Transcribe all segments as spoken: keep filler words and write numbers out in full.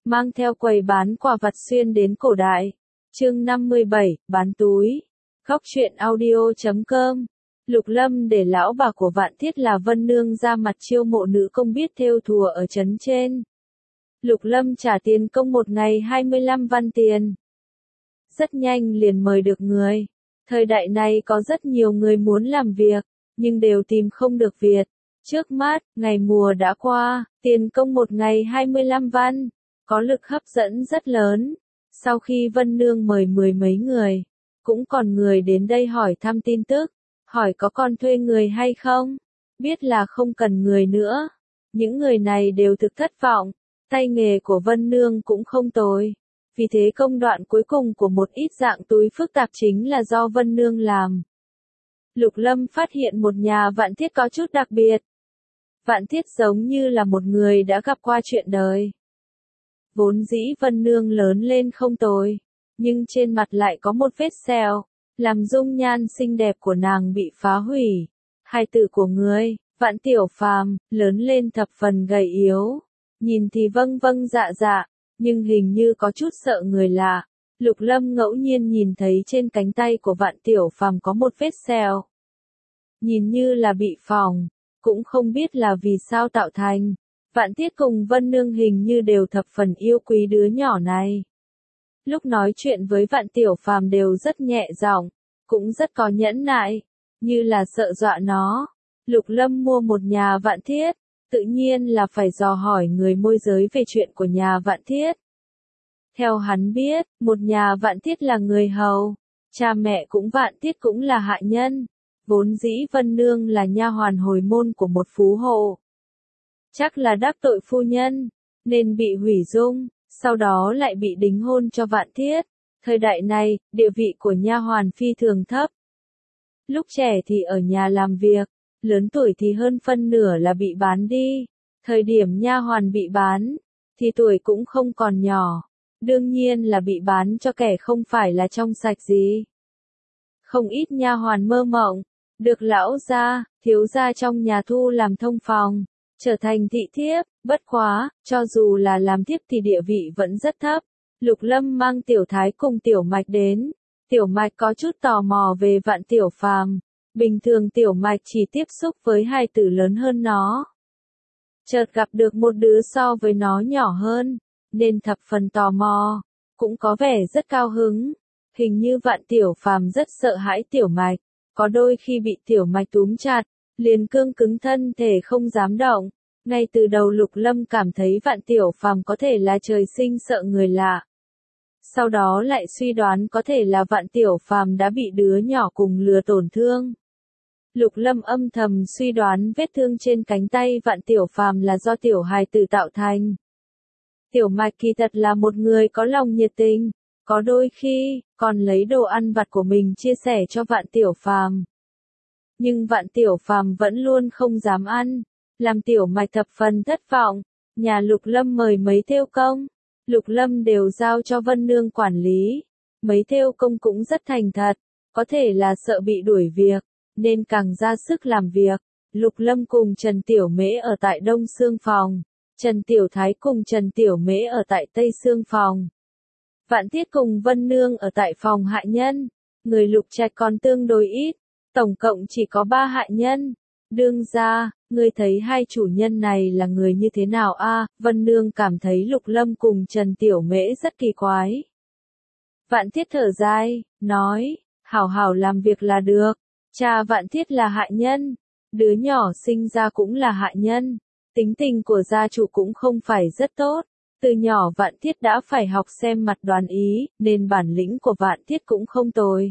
mang theo quầy bán quà vặt xuyên đến cổ đại. Chương năm mươi bảy, bán túi. Góc truyện audio chấm com. Lục Lâm để lão bà của Vạn Thiết là Vân Nương ra mặt chiêu mộ nữ công biết thêu thùa ở trấn trên. Lục Lâm trả tiền công một ngày hai mươi lăm văn tiền. Rất nhanh liền mời được người. Thời đại này có rất nhiều người muốn làm việc, nhưng đều tìm không được việc. Trước mắt, ngày mùa đã qua, tiền công một ngày hai mươi lăm văn, có lực hấp dẫn rất lớn. Sau khi Vân Nương mời mười mấy người, cũng còn người đến đây hỏi thăm tin tức, hỏi có còn thuê người hay không, biết là không cần người nữa. Những người này đều thực thất vọng, tay nghề của Vân Nương cũng không tồi. Vì thế công đoạn cuối cùng của một ít dạng túi phức tạp chính là do Vân Nương làm. Lục Lâm phát hiện một nhà Vạn Thiết có chút đặc biệt. Vạn Thiết giống như là một người đã gặp qua chuyện đời. Vốn dĩ Vân Nương lớn lên không tồi, nhưng trên mặt lại có một vết sẹo, làm dung nhan xinh đẹp của nàng bị phá hủy. Hài tử của ngươi, Vạn Tiểu Phàm, lớn lên thập phần gầy yếu, nhìn thì vâng vâng dạ dạ, nhưng hình như có chút sợ người lạ. Lục Lâm ngẫu nhiên nhìn thấy trên cánh tay của Vạn Tiểu Phàm có một vết sẹo. Nhìn như là bị phỏng, cũng không biết là vì sao tạo thành. Vạn Thiết cùng Vân Nương hình như đều thập phần yêu quý đứa nhỏ này. Lúc nói chuyện với Vạn Tiểu Phàm đều rất nhẹ giọng, cũng rất có nhẫn nại, như là sợ dọa nó. Lục Lâm mua một nhà Vạn Thiết, tự nhiên là phải dò hỏi người môi giới về chuyện của nhà Vạn Thiết. Theo hắn biết, một nhà Vạn Thiết là người hầu, cha mẹ cũng Vạn Thiết cũng là hạ nhân, vốn dĩ Vân Nương là nha hoàn hồi môn của một phú hộ. Chắc là đắc tội phu nhân, nên bị hủy dung, sau đó lại bị đính hôn cho Vạn Thiết. Thời đại này, địa vị của nha hoàn phi thường thấp. Lúc trẻ thì ở nhà làm việc, lớn tuổi thì hơn phân nửa là bị bán đi. Thời điểm nha hoàn bị bán, thì tuổi cũng không còn nhỏ. Đương nhiên là bị bán cho kẻ không phải là trong sạch gì. Không ít nha hoàn mơ mộng, được lão gia, thiếu gia trong nhà thu làm thông phòng, trở thành thị thiếp, bất quá, cho dù là làm thiếp thì địa vị vẫn rất thấp. Lục Lâm mang Tiểu Thái cùng Tiểu Mạch đến. Tiểu Mạch có chút tò mò về Vạn Tiểu Phàm. Bình thường Tiểu Mạch chỉ tiếp xúc với hai tử lớn hơn nó. Chợt gặp được một đứa so với nó nhỏ hơn, nên thập phần tò mò, cũng có vẻ rất cao hứng. Hình như Vạn Tiểu Phàm rất sợ hãi Tiểu Mạch, có đôi khi bị Tiểu Mạch túm chặt, liền cương cứng thân thể không dám động. Ngay từ đầu Lục Lâm cảm thấy Vạn Tiểu Phàm có thể là trời sinh sợ người lạ. Sau đó lại suy đoán có thể là Vạn Tiểu Phàm đã bị đứa nhỏ cùng lừa tổn thương. Lục Lâm âm thầm suy đoán vết thương trên cánh tay Vạn Tiểu Phàm là do tiểu hài tử tạo thành. Tiểu Mạch kỳ thật là một người có lòng nhiệt tình, có đôi khi còn lấy đồ ăn vặt của mình chia sẻ cho Vạn Tiểu Phàm. Nhưng Vạn Tiểu Phàm vẫn luôn không dám ăn, làm Tiểu Mạch thập phần thất vọng. Nhà Lục Lâm mời mấy thêu công, Lục Lâm đều giao cho Vân Nương quản lý. Mấy thêu công cũng rất thành thật, có thể là sợ bị đuổi việc, nên càng ra sức làm việc. Lục Lâm cùng Trần Tiểu Mễ ở tại Đông Xương phòng, Trần Tiểu Thái cùng Trần Tiểu Mễ ở tại Tây Xương phòng. Vạn Thiết cùng Vân Nương ở tại phòng hạ nhân, người Lục Trạch còn tương đối ít, tổng cộng chỉ có ba hạ nhân. Đương gia, ngươi thấy hai chủ nhân này là người như thế nào a? À, Vân Nương cảm thấy Lục Lâm cùng Trần Tiểu Mễ rất kỳ quái. Vạn Thiết thở dài, nói, hảo hảo làm việc là được. Cha Vạn Thiết là hạ nhân, đứa nhỏ sinh ra cũng là hạ nhân, tính tình của gia chủ cũng không phải rất tốt. Từ nhỏ Vạn Thiết đã phải học xem mặt đoán ý, nên bản lĩnh của Vạn Thiết cũng không tồi.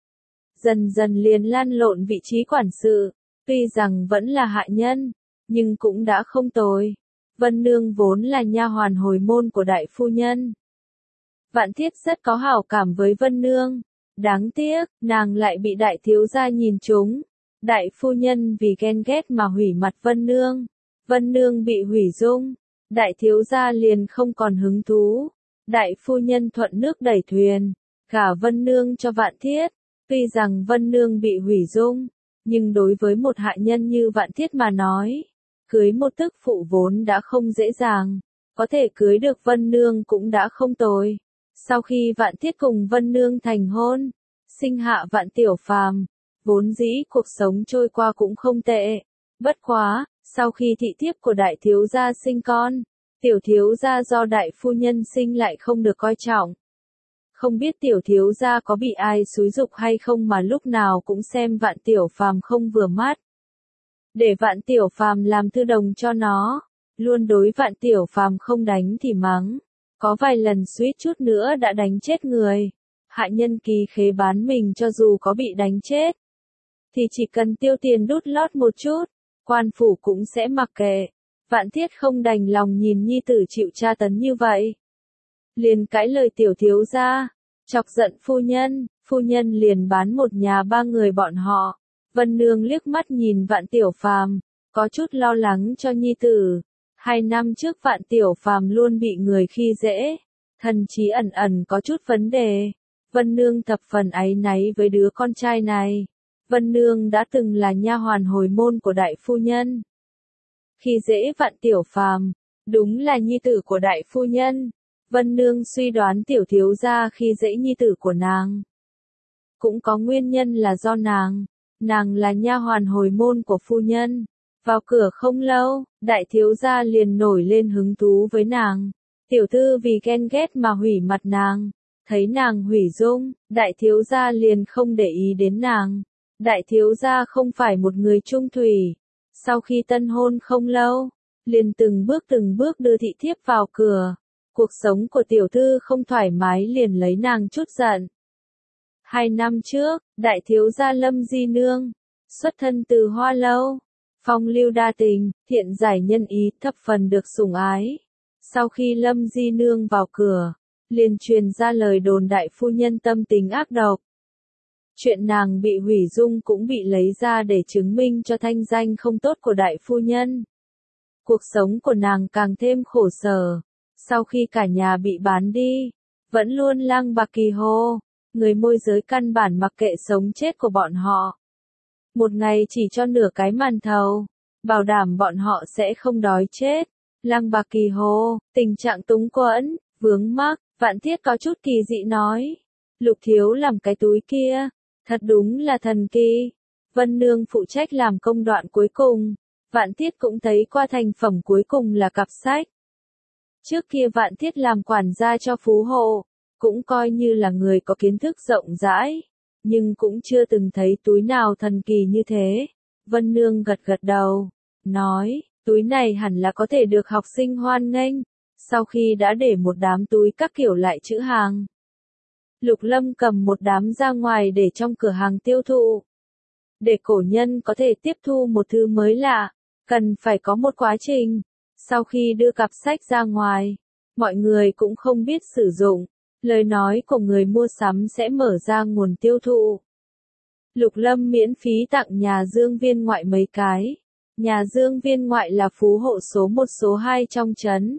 Dần dần liền lan lộn vị trí quản sự, tuy rằng vẫn là hạ nhân, nhưng cũng đã không tồi. Vân Nương vốn là nha hoàn hồi môn của đại phu nhân. Vạn Thiết rất có hảo cảm với Vân Nương, đáng tiếc, nàng lại bị đại thiếu gia nhìn trúng. Đại phu nhân vì ghen ghét mà hủy mặt Vân Nương. Vân Nương bị hủy dung, đại thiếu gia liền không còn hứng thú. Đại phu nhân thuận nước đẩy thuyền, gả Vân Nương cho Vạn Thiết. Tuy rằng Vân Nương bị hủy dung, nhưng đối với một hạ nhân như Vạn Thiết mà nói, cưới một tức phụ vốn đã không dễ dàng, có thể cưới được Vân Nương cũng đã không tồi. Sau khi Vạn Thiết cùng Vân Nương thành hôn, sinh hạ Vạn Tiểu Phàm, vốn dĩ cuộc sống trôi qua cũng không tệ. Bất quá, sau khi thị thiếp của đại thiếu gia sinh con, tiểu thiếu gia do đại phu nhân sinh lại không được coi trọng. Không biết tiểu thiếu gia có bị ai xúi giục hay không mà lúc nào cũng xem Vạn Tiểu Phàm không vừa mắt. Để Vạn Tiểu Phàm làm thư đồng cho nó, luôn đối Vạn Tiểu Phàm không đánh thì mắng, có vài lần suýt chút nữa đã đánh chết người. Hạ nhân kỳ khế bán mình cho dù có bị đánh chết, thì chỉ cần tiêu tiền đút lót một chút, quan phủ cũng sẽ mặc kệ. Vạn Thiết không đành lòng nhìn nhi tử chịu tra tấn như vậy, liền cãi lời tiểu thiếu gia, chọc giận phu nhân, phu nhân liền bán một nhà ba người bọn họ. Vân Nương liếc mắt nhìn Vạn Tiểu Phàm, có chút lo lắng cho nhi tử. Hai năm trước Vạn Tiểu Phàm luôn bị người khi dễ, thần trí ẩn ẩn có chút vấn đề. Vân Nương thập phần áy náy với đứa con trai này. Vân Nương đã từng là nha hoàn hồi môn của đại phu nhân. Khi dễ Vạn Tiểu Phàm, đúng là nhi tử của đại phu nhân. Vân Nương suy đoán tiểu thiếu gia khi dễ nhi tử của nàng, cũng có nguyên nhân là do nàng. Nàng là nha hoàn hồi môn của phu nhân. Vào cửa không lâu, đại thiếu gia liền nổi lên hứng thú với nàng. Tiểu thư vì ghen ghét mà hủy mặt nàng. Thấy nàng hủy dung, đại thiếu gia liền không để ý đến nàng. Đại thiếu gia không phải một người trung thủy. Sau khi tân hôn không lâu, liền từng bước từng bước đưa thị thiếp vào cửa. Cuộc sống của tiểu thư không thoải mái liền lấy nàng chút giận. Hai năm trước, đại thiếu gia Lâm Di Nương, xuất thân từ Hoa Lâu, phong lưu đa tình, thiện giải nhân ý, thập phần được sủng ái. Sau khi Lâm Di Nương vào cửa, liền truyền ra lời đồn đại phu nhân tâm tình ác độc. Chuyện nàng bị hủy dung cũng bị lấy ra để chứng minh cho thanh danh không tốt của đại phu nhân. Cuộc sống của nàng càng thêm khổ sở. Sau khi cả nhà bị bán đi, vẫn luôn lang bạc kỳ hồ. Người môi giới căn bản mặc kệ sống chết của bọn họ. Một ngày chỉ cho nửa cái màn thầu, bảo đảm bọn họ sẽ không đói chết. Lăng bạc kỳ hồ, tình trạng túng quẫn, vướng mắc. Vạn Thiết có chút kỳ dị nói, Lục thiếu làm cái túi kia, thật đúng là thần kỳ. Vân Nương phụ trách làm công đoạn cuối cùng. Vạn Thiết cũng thấy qua thành phẩm cuối cùng là cặp sách. Trước kia Vạn Thiết làm quản gia cho phú hộ, cũng coi như là người có kiến thức rộng rãi, nhưng cũng chưa từng thấy túi nào thần kỳ như thế. Vân Nương gật gật đầu, nói, túi này hẳn là có thể được học sinh hoan nghênh. Sau khi đã để một đám túi các kiểu lại chữ hàng, Lục Lâm cầm một đám ra ngoài để trong cửa hàng tiêu thụ. Để cổ nhân có thể tiếp thu một thứ mới lạ, cần phải có một quá trình. Sau khi đưa cặp sách ra ngoài, mọi người cũng không biết sử dụng. Lời nói của người mua sắm sẽ mở ra nguồn tiêu thụ. Lục Lâm miễn phí tặng nhà Dương Viên Ngoại mấy cái. Nhà Dương Viên Ngoại là phú hộ số một số hai trong trấn.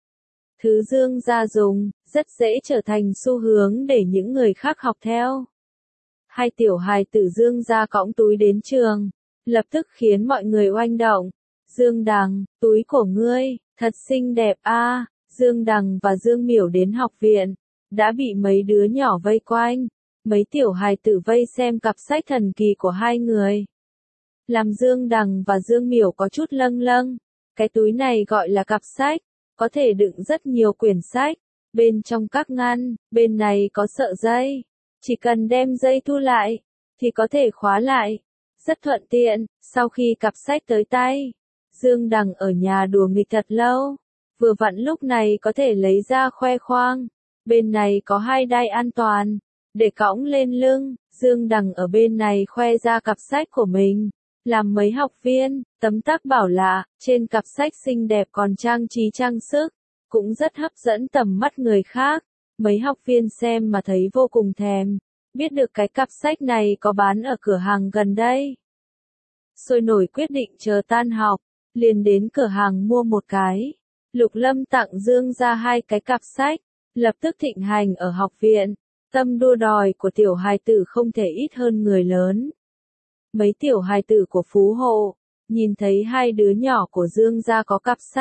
Thứ Dương gia dùng, rất dễ trở thành xu hướng để những người khác học theo. Hai tiểu hài tử Dương gia cõng túi đến trường, lập tức khiến mọi người oanh động. Dương Đằng, túi của ngươi, thật xinh đẹp a. À. Dương Đằng và Dương Miểu đến học viện, đã bị mấy đứa nhỏ vây quanh. Mấy tiểu hài tử vây xem cặp sách thần kỳ của hai người. Làm Dương Đằng và Dương Miểu có chút lâng lâng. Cái túi này gọi là cặp sách, có thể đựng rất nhiều quyển sách. Bên trong các ngăn, bên này có sợi dây. Chỉ cần đem dây thu lại, thì có thể khóa lại. Rất thuận tiện. Sau khi cặp sách tới tay, Dương Đằng ở nhà đùa nghịch thật lâu. Vừa vặn lúc này có thể lấy ra khoe khoang. Bên này có hai đai an toàn, để cõng lên lưng. Dương Đằng ở bên này khoe ra cặp sách của mình. Làm mấy học viên, tấm tắc bảo lạ, trên cặp sách xinh đẹp còn trang trí trang sức, cũng rất hấp dẫn tầm mắt người khác. Mấy học viên xem mà thấy vô cùng thèm, biết được cái cặp sách này có bán ở cửa hàng gần đây. Sôi nổi quyết định chờ tan học, liền đến cửa hàng mua một cái. Lục Lâm tặng Dương ra hai cái cặp sách, lập tức thịnh hành ở học viện. Tâm đua đòi của tiểu hài tử không thể ít hơn người lớn. Mấy tiểu hài tử của phú hộ, nhìn thấy hai đứa nhỏ của Dương gia có cặp sách,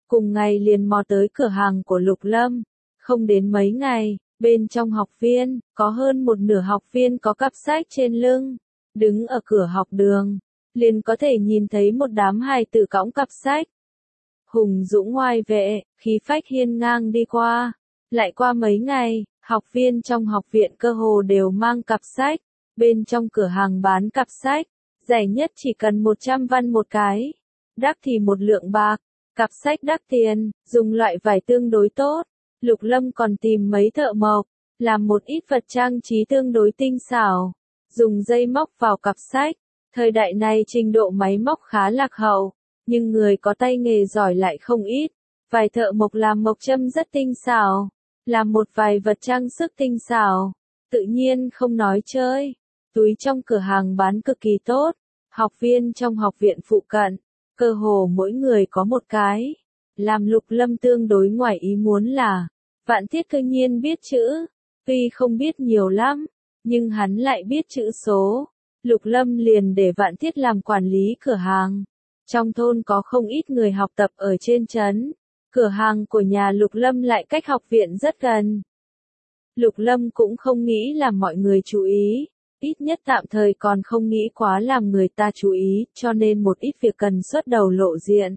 cùng ngày liền mò tới cửa hàng của Lục Lâm. Không đến mấy ngày, bên trong học viên, có hơn một nửa học viên có cặp sách trên lưng, đứng ở cửa học đường, liền có thể nhìn thấy một đám hài tử cõng cặp sách. Hùng dũng oai vệ, khí phách hiên ngang đi qua. Lại qua mấy ngày, học viên trong học viện cơ hồ đều mang cặp sách, bên trong cửa hàng bán cặp sách, rẻ nhất chỉ cần một trăm văn một cái, đắt thì một lượng bạc, cặp sách đắt tiền, dùng loại vải tương đối tốt. Lục Lâm còn tìm mấy thợ mộc, làm một ít vật trang trí tương đối tinh xảo, dùng dây móc vào cặp sách. Thời đại này trình độ máy móc khá lạc hậu, nhưng người có tay nghề giỏi lại không ít. Vài thợ mộc làm mộc châm rất tinh xảo, làm một vài vật trang sức tinh xảo, tự nhiên không nói chơi. Túi trong cửa hàng bán cực kỳ tốt, học viên trong học viện phụ cận, cơ hồ mỗi người có một cái. Làm Lục Lâm tương đối ngoài ý muốn là, Vạn Thiết cư nhiên biết chữ, tuy không biết nhiều lắm, nhưng hắn lại biết chữ số. Lục Lâm liền để Vạn Thiết làm quản lý cửa hàng. Trong thôn có không ít người học tập ở trên trấn, cửa hàng của nhà Lục Lâm lại cách học viện rất gần. Lục Lâm cũng không nghĩ làm mọi người chú ý, ít nhất tạm thời còn không nghĩ quá làm người ta chú ý, cho nên một ít việc cần xuất đầu lộ diện,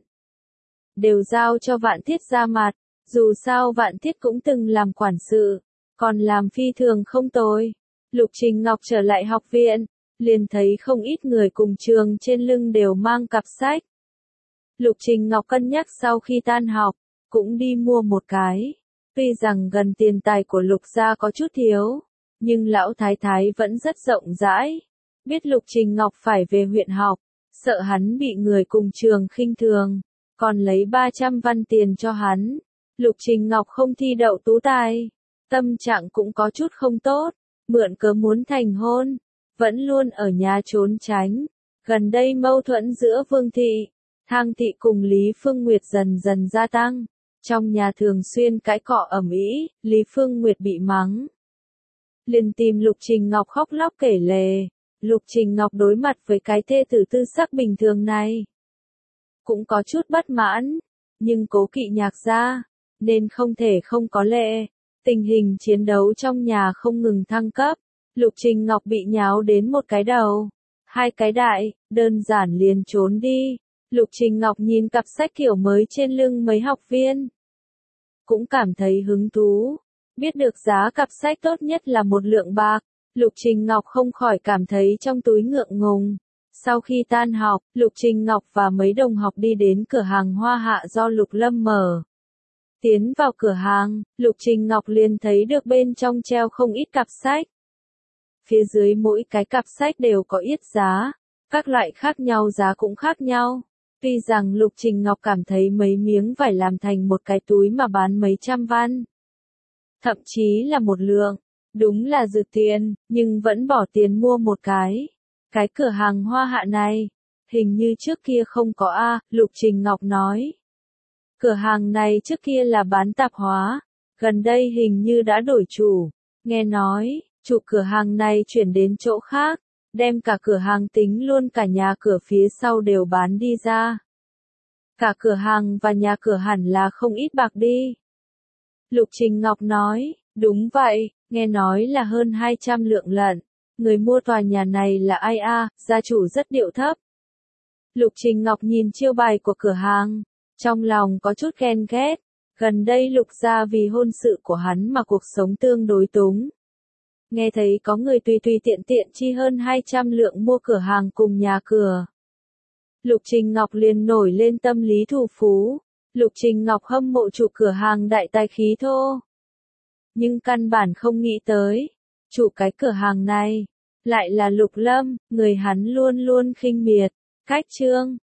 đều giao cho Vạn Thiết ra mặt. Dù sao Vạn Thiết cũng từng làm quản sự, còn làm phi thường không tồi. Lục Trình Ngọc trở lại học viện, liền thấy không ít người cùng trường trên lưng đều mang cặp sách. Lục Trình Ngọc cân nhắc sau khi tan học, cũng đi mua một cái. Tuy rằng gần tiền tài của Lục gia có chút thiếu, nhưng lão thái thái vẫn rất rộng rãi. Biết Lục Trình Ngọc phải về huyện học, sợ hắn bị người cùng trường khinh thường, còn lấy ba trăm văn tiền cho hắn. Lục Trình Ngọc không thi đậu tú tài, tâm trạng cũng có chút không tốt, mượn cớ muốn thành hôn, vẫn luôn ở nhà trốn tránh. Gần đây mâu thuẫn giữa Vương Thị, Thang Thị cùng Lý Phương Nguyệt dần dần gia tăng, trong nhà thường xuyên cãi cọ ầm ĩ, Lý Phương Nguyệt bị mắng, liền tìm Lục Trình Ngọc khóc lóc kể lể. Lục Trình Ngọc đối mặt với cái thê tử tư sắc bình thường này, cũng có chút bất mãn, nhưng cố kỵ Nhạc gia, nên không thể không có lệ. Tình hình chiến đấu trong nhà không ngừng thăng cấp, Lục Trình Ngọc bị nháo đến một cái đầu, hai cái đại, đơn giản liền trốn đi. Lục Trình Ngọc nhìn cặp sách kiểu mới trên lưng mấy học viên, cũng cảm thấy hứng thú. Biết được giá cặp sách tốt nhất là một lượng bạc, Lục Trình Ngọc không khỏi cảm thấy trong túi ngượng ngùng. Sau khi tan học, Lục Trình Ngọc và mấy đồng học đi đến cửa hàng Hoa Hạ do Lục Lâm mở. Tiến vào cửa hàng, Lục Trình Ngọc liền thấy được bên trong treo không ít cặp sách. Phía dưới mỗi cái cặp sách đều có yết giá, các loại khác nhau giá cũng khác nhau. Tuy rằng Lục Trình Ngọc cảm thấy mấy miếng vải làm thành một cái túi mà bán mấy trăm văn, thậm chí là một lượng, đúng là dư tiền, nhưng vẫn bỏ tiền mua một cái. Cái cửa hàng Hoa Hạ này, hình như trước kia không có a, Lục Trình Ngọc nói. Cửa hàng này trước kia là bán tạp hóa, gần đây hình như đã đổi chủ. Nghe nói, chủ cửa hàng này chuyển đến chỗ khác, đem cả cửa hàng tính luôn cả nhà cửa phía sau đều bán đi ra. Cả cửa hàng và nhà cửa hẳn là không ít bạc đi. Lục Trình Ngọc nói, đúng vậy, nghe nói là hơn hai trăm lượng lận. Người mua tòa nhà này là ai a? Gia chủ rất điệu thấp. Lục Trình Ngọc nhìn chiêu bài của cửa hàng, trong lòng có chút ghen ghét. Gần đây Lục gia vì hôn sự của hắn mà cuộc sống tương đối túng. Nghe thấy có người tùy tùy tiện tiện chi hơn hai trăm lượng mua cửa hàng cùng nhà cửa, Lục Trình Ngọc liền nổi lên tâm lý thù phú. Lục Trình Ngọc hâm mộ chủ cửa hàng đại tài khí thô, nhưng căn bản không nghĩ tới, chủ cái cửa hàng này lại là Lục Lâm, người hắn luôn luôn khinh miệt. Cách chương